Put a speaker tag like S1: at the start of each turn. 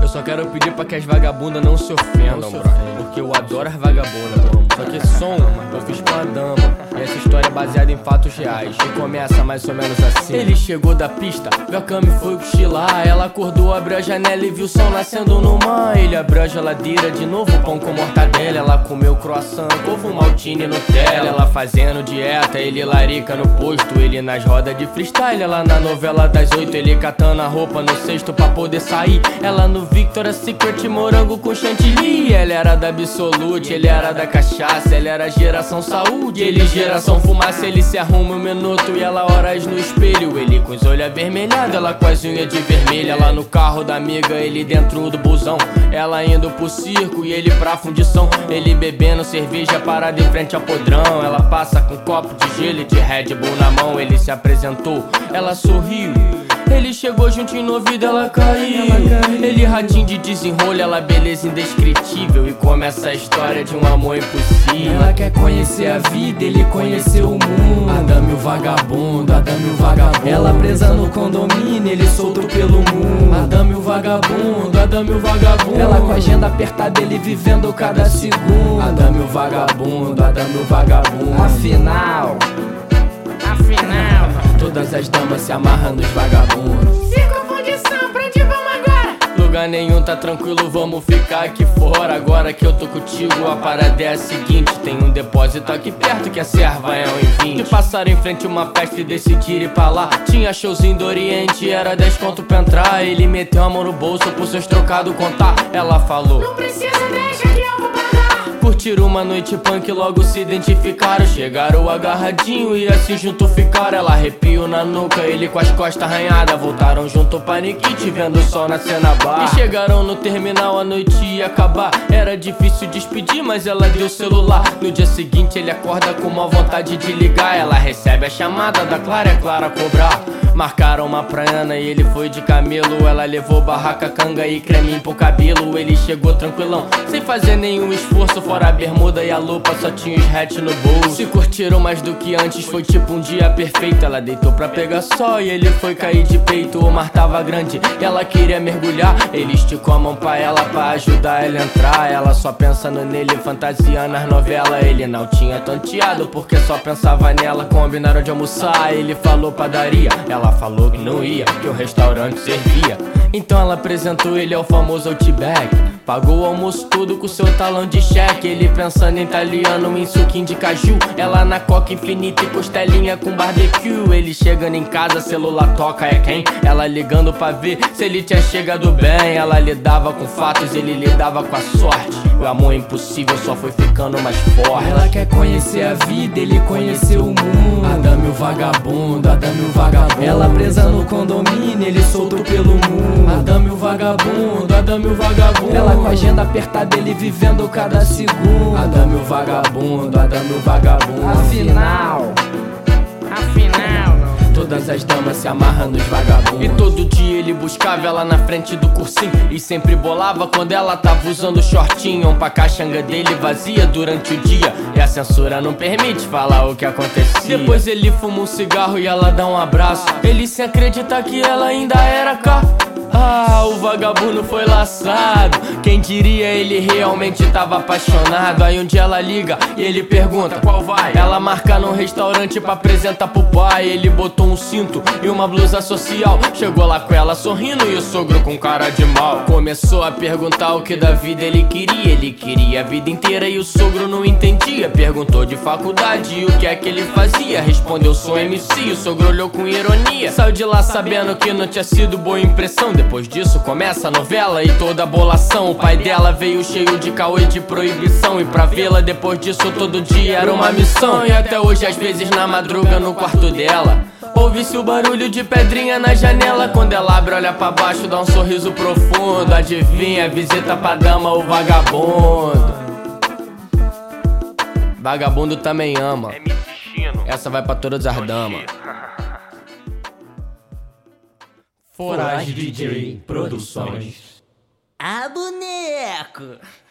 S1: só quero pedir pra que as vagabundas não se ofendam, bro, porque eu adoro as vagabundas, bro. Só que esse som eu fiz pra uma dama, e essa história é baseada em fatos reais. E começa mais ou menos assim. Ele chegou da pista, viu a cama e foi cochilar. Ela acordou, abriu a janela e viu o sol nascendo no mar. Ele abriu a geladeira de novo, pão com mortadela. Ela comeu croissant, ovo, maltine e Nutella. Ela fazendo dieta, ele larica no posto. Ele nas rodas de freestyle, ela na novela das 8. Ele catando a roupa no cesto pra poder sair. Ela no Victoria's Secret, morango com chantilly. Ela era da Absolute, ele era da cachaça. Ela era geração saúde, ele geração fumaça. Ele se arruma um minuto e ela horas no espelho. Ele com os olhos avermelhados, ela com as unhas de vermelho. Ela no carro da amiga, ele dentro do busão. Ela indo pro circo e ele pra fundição. Ele bebendo cerveja parado em frente ao podrão. Ela passa com um copo de gelo e de Red Bull na mão. Ele se apresentou, ela sorriu. Ele chegou juntinho no ouvido, ela caiu. Ele ratinho de desenrolo, ela beleza indescritível. E começa a história de um amor impossível.
S2: Ela quer conhecer a vida, ele conheceu o mundo. Adame o vagabundo, Adame o vagabundo. Ela presa no condomínio, ele solto pelo mundo. Adame o vagabundo, Adame o vagabundo. Ela com a agenda apertada, ele vivendo cada segundo. Adame o vagabundo, Adame o vagabundo. Afinal, todas as damas se amarram nos vagabundos.
S3: Circo Fundição, pra onde vamos agora?
S1: Lugar nenhum, tá tranquilo, vamos ficar aqui fora. Agora que eu tô contigo, a parada é a seguinte. Tem um depósito aqui perto que a serva é 1,20. Que passaram em frente uma festa e decidiram ir pra lá. Tinha showzinho do Oriente, era 10 conto pra entrar. Ele meteu a mão no bolso por seus trocados contar. Ela falou:
S3: não precisa, deixa que eu vou pagar.
S1: Curtiram uma noite punk, logo se identificaram. Chegaram agarradinho e assim junto ficaram. Ela arrepiou na nuca, ele com as costas arranhadas. Voltaram junto pra Nikit, vendo o sol nascer na barra. E chegaram no terminal, a noite ia acabar. Era difícil despedir, mas ela deu o celular. No dia seguinte ele acorda com uma vontade de ligar. Ela recebe a chamada da Clara, é Clara cobrar. Marcaram uma praiana e ele foi de camelo. Ela levou barraca, canga e creminho pro cabelo. Ele chegou tranquilão, sem fazer nenhum esforço. Fora a bermuda e a lupa, só tinha os hats no bolso. Se curtiram mais do que antes, foi tipo um dia perfeito. Ela deitou pra pegar sol e ele foi cair de peito. O mar tava grande, ela queria mergulhar. Ele esticou a mão pra ela pra ajudar ela a entrar. Ela só pensando nele, fantasiando as novelas. Ele não tinha tanteado porque só pensava nela. Combinaram de almoçar, ele falou padaria. Ela falou que não ia, que o restaurante servia. Então ela apresentou ele ao famoso Outback. Pagou o almoço tudo com seu talão de cheque. Ele pensando em italiano, em suquinho de caju. Ela na coca infinita e costelinha com barbecue. Ele chegando em casa, celular toca, é quem? Ela ligando pra ver se ele tinha chegado bem. Ela lidava com fatos, ele lidava com a sorte. O amor impossível só foi ficando mais forte.
S2: Ela quer conhecer a vida, ele conheceu o mundo. Adame o vagabundo, Adame o vagabundo. Ela presa no condomínio, ele solto pelo mundo. Adame o vagabundo, Adame o vagabundo. Ela com a agenda apertada, ele vivendo cada segundo. Adame o vagabundo, Adame o vagabundo. Afinal, todas as damas se amarram nos vagabundos.
S1: E todo dia ele buscava ela na frente do cursinho. E sempre bolava quando ela tava usando shortinho. Pra caixanga dele vazia durante o dia. E a censura não permite falar o que acontecia. Depois ele fuma um cigarro e ela dá um abraço. Ele sem acreditar que ela ainda era cá. Ah, o vagabundo foi laçado. Quem diria, ele realmente tava apaixonado. Aí um dia ela liga e ele pergunta qual vai. Ela marca num restaurante pra apresentar pro pai. Ele botou um cinto e uma blusa social. Chegou lá com ela sorrindo e o sogro com cara de mal. Começou a perguntar o que da vida ele queria. Ele queria a vida inteira e o sogro não entendia. Perguntou de faculdade e o que é que ele fazia. Respondeu, sou MC, o sogro olhou com ironia. Saiu de lá sabendo que não tinha sido boa impressão. Depois disso começa a novela e toda a bolação. O pai dela veio cheio de caô e de proibição. E pra vê-la depois disso todo dia era uma missão. E até hoje às vezes na madruga no quarto dela ouve-se o barulho de pedrinha na janela. Quando ela abre, olha pra baixo, dá um sorriso profundo. Adivinha, visita pra dama o vagabundo. Vagabundo também ama. Essa vai pra todas as damas.
S2: Forage DJ Produções.
S3: Ah, boneco!